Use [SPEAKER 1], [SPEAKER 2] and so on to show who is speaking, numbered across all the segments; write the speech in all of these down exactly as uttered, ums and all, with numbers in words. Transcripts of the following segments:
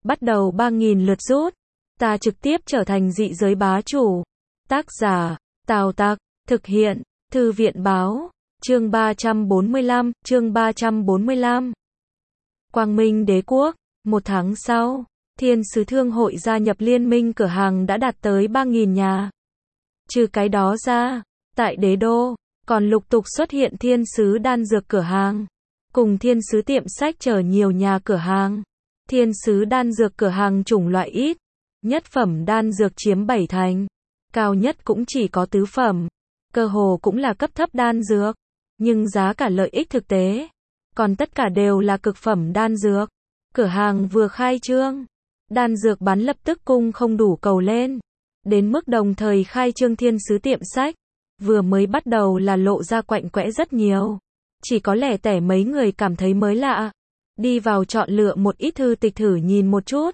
[SPEAKER 1] bắt đầu ba nghìn lượt rút. Ta trực tiếp trở thành dị giới bá chủ. Tác giả, Tào Tặc, thực hiện, Thư viện báo, chương ba trăm bốn mươi lăm, chương ba trăm bốn mươi lăm. Quang Minh Đế Quốc, một tháng sau, Thiên Sứ Thương hội gia nhập liên minh cửa hàng đã đạt tới ba nghìn nhà. Trừ cái đó ra, tại Đế Đô, còn lục tục xuất hiện Thiên Sứ đan dược cửa hàng, cùng Thiên Sứ tiệm sách chở nhiều nhà cửa hàng. Thiên Sứ đan dược cửa hàng chủng loại ít, nhất phẩm đan dược chiếm bảy thành, cao nhất cũng chỉ có tứ phẩm, cơ hồ cũng là cấp thấp đan dược, nhưng giá cả lợi ích thực tế, còn tất cả đều là cực phẩm đan dược. Cửa hàng vừa khai trương, đan dược bán lập tức cung không đủ cầu lên, đến mức đồng thời khai trương Thiên Sứ tiệm sách, vừa mới bắt đầu là lộ ra quạnh quẽ rất nhiều, chỉ có lẻ tẻ mấy người cảm thấy mới lạ, đi vào chọn lựa một ít thư tịch thử nhìn một chút.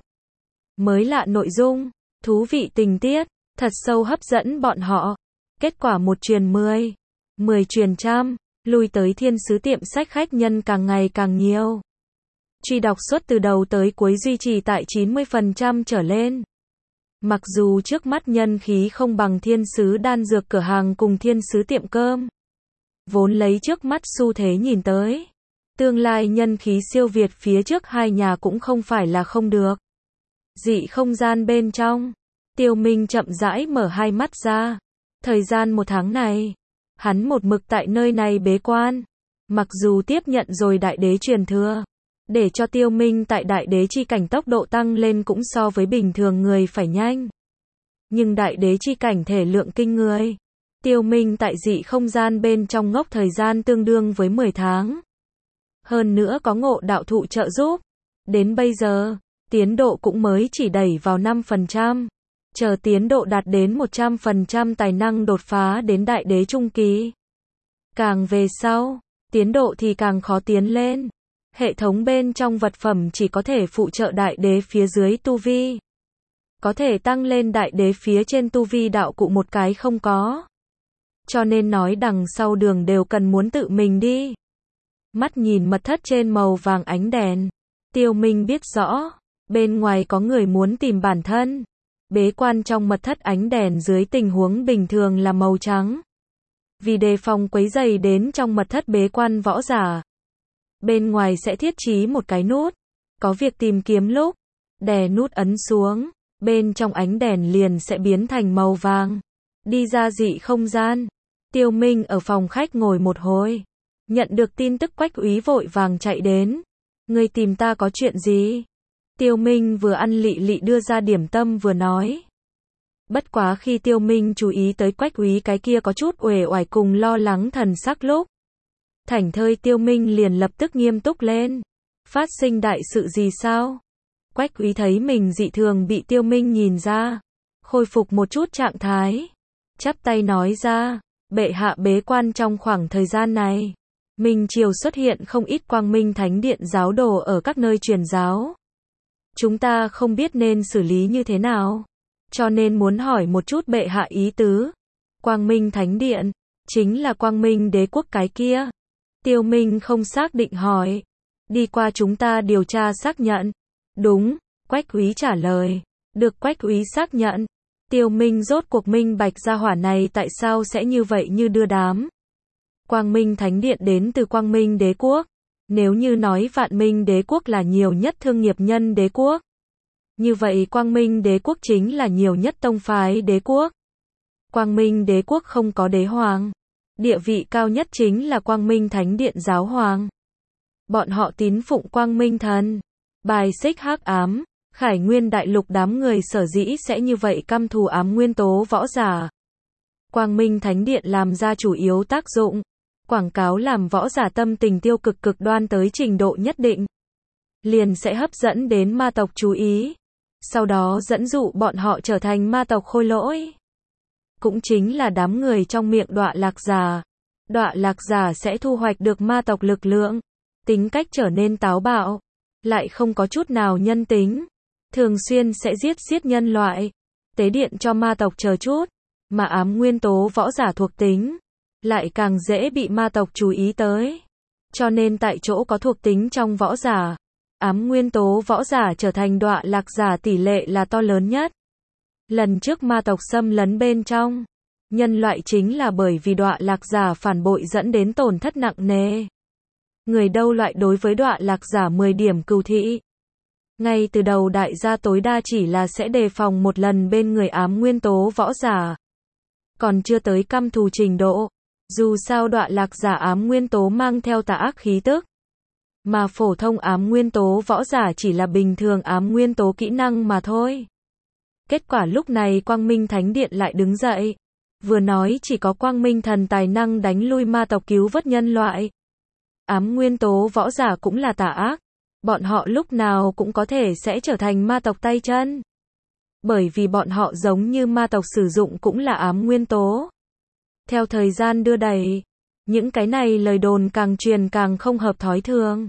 [SPEAKER 1] Mới lạ nội dung, thú vị tình tiết, thật sâu hấp dẫn bọn họ. Kết quả một truyền mười, mười truyền trăm, lui tới Thiên Sứ tiệm sách khách nhân càng ngày càng nhiều. Truy đọc suất từ đầu tới cuối duy trì tại chín mươi phần trăm trở lên. Mặc dù trước mắt nhân khí không bằng Thiên Sứ đan dược cửa hàng cùng Thiên Sứ tiệm cơm, vốn lấy trước mắt xu thế nhìn tới, tương lai nhân khí siêu việt phía trước hai nhà cũng không phải là không được. Dị không gian bên trong, Tiêu Minh chậm rãi mở hai mắt ra. Thời gian một tháng này, hắn một mực tại nơi này bế quan. Mặc dù tiếp nhận rồi đại đế truyền thừa, để cho Tiêu Minh tại đại đế chi cảnh tốc độ tăng lên cũng so với bình thường người phải nhanh. Nhưng đại đế chi cảnh thể lượng kinh người. Tiêu Minh tại dị không gian bên trong ngốc thời gian tương đương với mười tháng. Hơn nữa có ngộ đạo thụ trợ giúp. Đến bây giờ, tiến độ cũng mới chỉ đẩy vào năm phần trăm. Chờ tiến độ đạt đến một trăm phần trăm tài năng đột phá đến đại đế trung kỳ. Càng về sau, tiến độ thì càng khó tiến lên. Hệ thống bên trong vật phẩm chỉ có thể phụ trợ đại đế phía dưới tu vi. Có thể tăng lên đại đế phía trên tu vi đạo cụ một cái không có. Cho nên nói đằng sau đường đều cần muốn tự mình đi. Mắt nhìn mật thất trên màu vàng ánh đèn. Tiêu Minh biết rõ, bên ngoài có người muốn tìm bản thân. Bế quan trong mật thất ánh đèn dưới tình huống bình thường là màu trắng. Vì đề phòng quấy rầy đến trong mật thất bế quan võ giả, bên ngoài sẽ thiết trí một cái nút, có việc tìm kiếm lúc, đè nút ấn xuống, bên trong ánh đèn liền sẽ biến thành màu vàng. Đi ra dị không gian, Tiêu Minh ở phòng khách ngồi một hồi, nhận được tin tức Quách Úy vội vàng chạy đến. Ngươi tìm ta có chuyện gì? Tiêu Minh vừa ăn lị lị đưa ra điểm tâm vừa nói. Bất quá khi Tiêu Minh chú ý tới Quách Úy cái kia có chút uể oải cùng lo lắng thần sắc lúc, thảnh thơi Tiêu Minh liền lập tức nghiêm túc lên. Phát sinh đại sự gì sao? Quách Úy thấy mình dị thường bị Tiêu Minh nhìn ra, khôi phục một chút trạng thái, chắp tay nói ra, bệ hạ bế quan trong khoảng thời gian này, Minh Triều xuất hiện không ít Quang Minh Thánh Điện giáo đồ ở các nơi truyền giáo. Chúng ta không biết nên xử lý như thế nào, cho nên muốn hỏi một chút bệ hạ ý tứ. Quang Minh Thánh Điện, chính là Quang Minh Đế Quốc cái kia. Tiêu Minh không xác định hỏi. Đi qua chúng ta điều tra xác nhận. Đúng, Quách Úy trả lời. Được Quách Úy xác nhận. Tiêu Minh rốt cuộc minh bạch gia hỏa này tại sao sẽ như vậy như đưa đám. Quang Minh Thánh Điện đến từ Quang Minh Đế Quốc. Nếu như nói Vạn Minh Đế Quốc là nhiều nhất thương nghiệp nhân đế quốc, như vậy Quang Minh Đế Quốc chính là nhiều nhất tông phái đế quốc. Quang Minh Đế Quốc không có đế hoàng, địa vị cao nhất chính là Quang Minh Thánh Điện giáo hoàng. Bọn họ tín phụng Quang Minh Thần, bài xích hắc ám. Khải Nguyên đại lục đám người sở dĩ sẽ như vậy căm thù ám nguyên tố võ giả. Quang Minh Thánh Điện làm ra chủ yếu tác dụng, quảng cáo làm võ giả tâm tình tiêu cực cực đoan tới trình độ nhất định, liền sẽ hấp dẫn đến ma tộc chú ý, sau đó dẫn dụ bọn họ trở thành ma tộc khôi lỗi. Cũng chính là đám người trong miệng đọa lạc giả. Đọa lạc giả sẽ thu hoạch được ma tộc lực lượng, tính cách trở nên táo bạo, lại không có chút nào nhân tính, thường xuyên sẽ giết giết nhân loại, tế điện cho ma tộc chờ chút, mà ám nguyên tố võ giả thuộc tính lại càng dễ bị ma tộc chú ý tới. Cho nên tại chỗ có thuộc tính trong võ giả, ám nguyên tố võ giả trở thành đọa lạc giả tỷ lệ là to lớn nhất. Lần trước ma tộc xâm lấn bên trong nhân loại chính là bởi vì đọa lạc giả phản bội dẫn đến tổn thất nặng nề. Người đâu loại đối với đọa lạc giả mười điểm cừu thị. Ngay từ đầu đại gia tối đa chỉ là sẽ đề phòng một lần bên người ám nguyên tố võ giả. Còn chưa tới căm thù trình độ. Dù sao đọa lạc giả ám nguyên tố mang theo tà ác khí tức. Mà phổ thông ám nguyên tố võ giả chỉ là bình thường ám nguyên tố kỹ năng mà thôi. Kết quả lúc này Quang Minh Thánh Điện lại đứng dậy. Vừa nói chỉ có Quang Minh Thần tài năng đánh lui ma tộc cứu vớt nhân loại. Ám nguyên tố võ giả cũng là tà ác. Bọn họ lúc nào cũng có thể sẽ trở thành ma tộc tay chân. Bởi vì bọn họ giống như ma tộc sử dụng cũng là ám nguyên tố. Theo thời gian đưa đẩy, những cái này lời đồn càng truyền càng không hợp thói thường.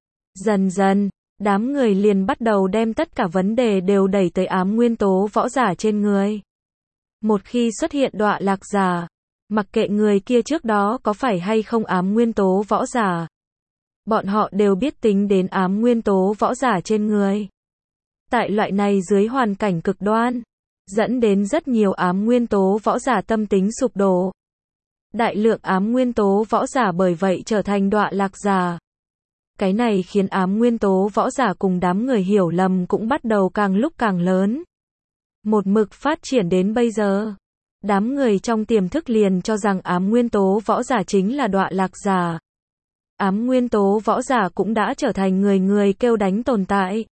[SPEAKER 1] Dần dần, đám người liền bắt đầu đem tất cả vấn đề đều đẩy tới ám nguyên tố võ giả trên người. Một khi xuất hiện đọa lạc giả, mặc kệ người kia trước đó có phải hay không ám nguyên tố võ giả, bọn họ đều biết tính đến ám nguyên tố võ giả trên người. Tại loại này dưới hoàn cảnh cực đoan, dẫn đến rất nhiều ám nguyên tố võ giả tâm tính sụp đổ. Đại lượng ám nguyên tố võ giả bởi vậy trở thành đọa lạc giả. Cái này khiến ám nguyên tố võ giả cùng đám người hiểu lầm cũng bắt đầu càng lúc càng lớn. Một mực phát triển đến bây giờ, đám người trong tiềm thức liền cho rằng ám nguyên tố võ giả chính là đọa lạc giả. Ám nguyên tố võ giả cũng đã trở thành người người kêu đánh tồn tại.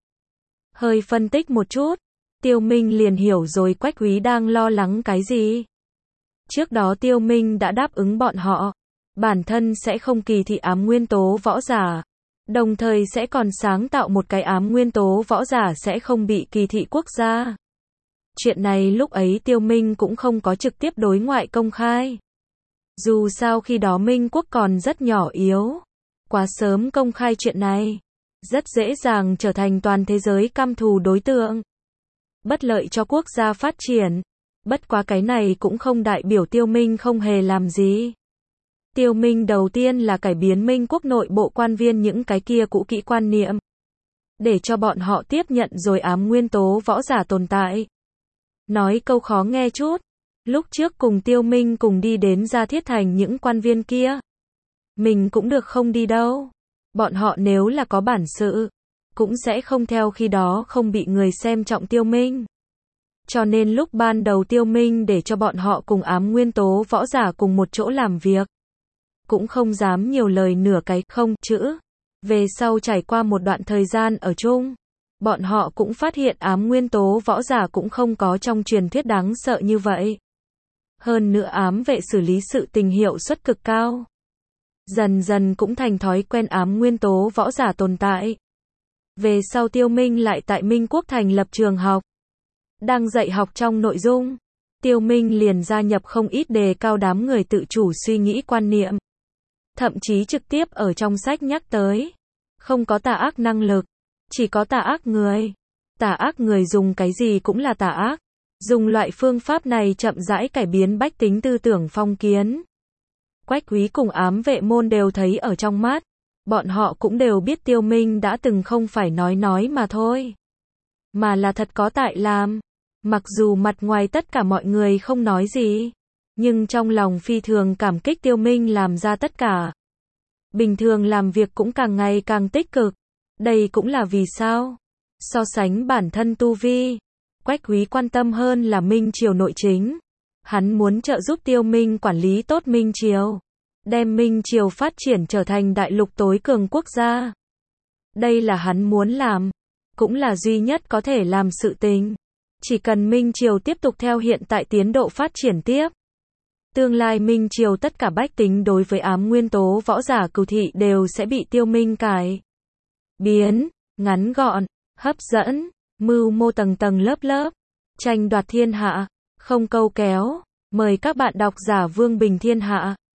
[SPEAKER 1] Hơi phân tích một chút, Tiêu Minh liền hiểu rồi Quách Quý đang lo lắng cái gì. Trước đó Tiêu Minh đã đáp ứng bọn họ, bản thân sẽ không kỳ thị ám nguyên tố võ giả, đồng thời sẽ còn sáng tạo một cái ám nguyên tố võ giả sẽ không bị kỳ thị quốc gia. Chuyện này lúc ấy Tiêu Minh cũng không có trực tiếp đối ngoại công khai. Dù sao khi đó Minh quốc còn rất nhỏ yếu, quá sớm công khai chuyện này, rất dễ dàng trở thành toàn thế giới căm thù đối tượng, bất lợi cho quốc gia phát triển. Bất quá cái này cũng không đại biểu Tiêu Minh không hề làm gì. Tiêu Minh đầu tiên là cải biến Minh quốc nội bộ quan viên những cái kia cũ kỹ quan niệm, để cho bọn họ tiếp nhận rồi ám nguyên tố võ giả tồn tại. Nói câu khó nghe chút, lúc trước cùng Tiêu Minh cùng đi đến Gia Thiết Thành những quan viên kia, mình cũng được không đi đâu. Bọn họ nếu là có bản sự, cũng sẽ không theo khi đó không bị người xem trọng Tiêu Minh. Cho nên lúc ban đầu Tiêu Minh để cho bọn họ cùng ám nguyên tố võ giả cùng một chỗ làm việc, cũng không dám nhiều lời nửa cái không chữ. Về sau trải qua một đoạn thời gian ở chung, bọn họ cũng phát hiện ám nguyên tố võ giả cũng không có trong truyền thuyết đáng sợ như vậy. Hơn nữa ám vệ xử lý sự tình hiệu suất cực cao. Dần dần cũng thành thói quen ám nguyên tố võ giả tồn tại. Về sau Tiêu Minh lại tại Minh quốc thành lập trường học, đang dạy học trong nội dung. Tiêu Minh liền gia nhập không ít đề cao đám người tự chủ suy nghĩ quan niệm. Thậm chí trực tiếp ở trong sách nhắc tới, không có tà ác năng lực, chỉ có tà ác người. Tà ác người dùng cái gì cũng là tà ác. Dùng loại phương pháp này chậm rãi cải biến bách tính tư tưởng phong kiến. Quách Quý cùng ám vệ môn đều thấy ở trong mắt. Bọn họ cũng đều biết Tiêu Minh đã từng không phải nói nói mà thôi, mà là thật có tại làm. Mặc dù mặt ngoài tất cả mọi người không nói gì, nhưng trong lòng phi thường cảm kích Tiêu Minh làm ra tất cả. Bình thường làm việc cũng càng ngày càng tích cực. Đây cũng là vì sao, so sánh bản thân tu vi, Quách Quý quan tâm hơn là Minh Triều nội chính. Hắn muốn trợ giúp Tiêu Minh quản lý tốt Minh Triều, đem Minh Triều phát triển trở thành đại lục tối cường quốc gia. Đây là hắn muốn làm, cũng là duy nhất có thể làm sự tình. Chỉ cần Minh Triều tiếp tục theo hiện tại tiến độ phát triển tiếp, tương lai Minh Triều tất cả bách tính đối với ám nguyên tố võ giả cừu thị đều sẽ bị Tiêu Minh cải biến, ngắn gọn, hấp dẫn, mưu mô tầng tầng lớp lớp, tranh đoạt thiên hạ, không câu kéo. Mời các bạn đọc giả Vương Bình Thiên Hạ.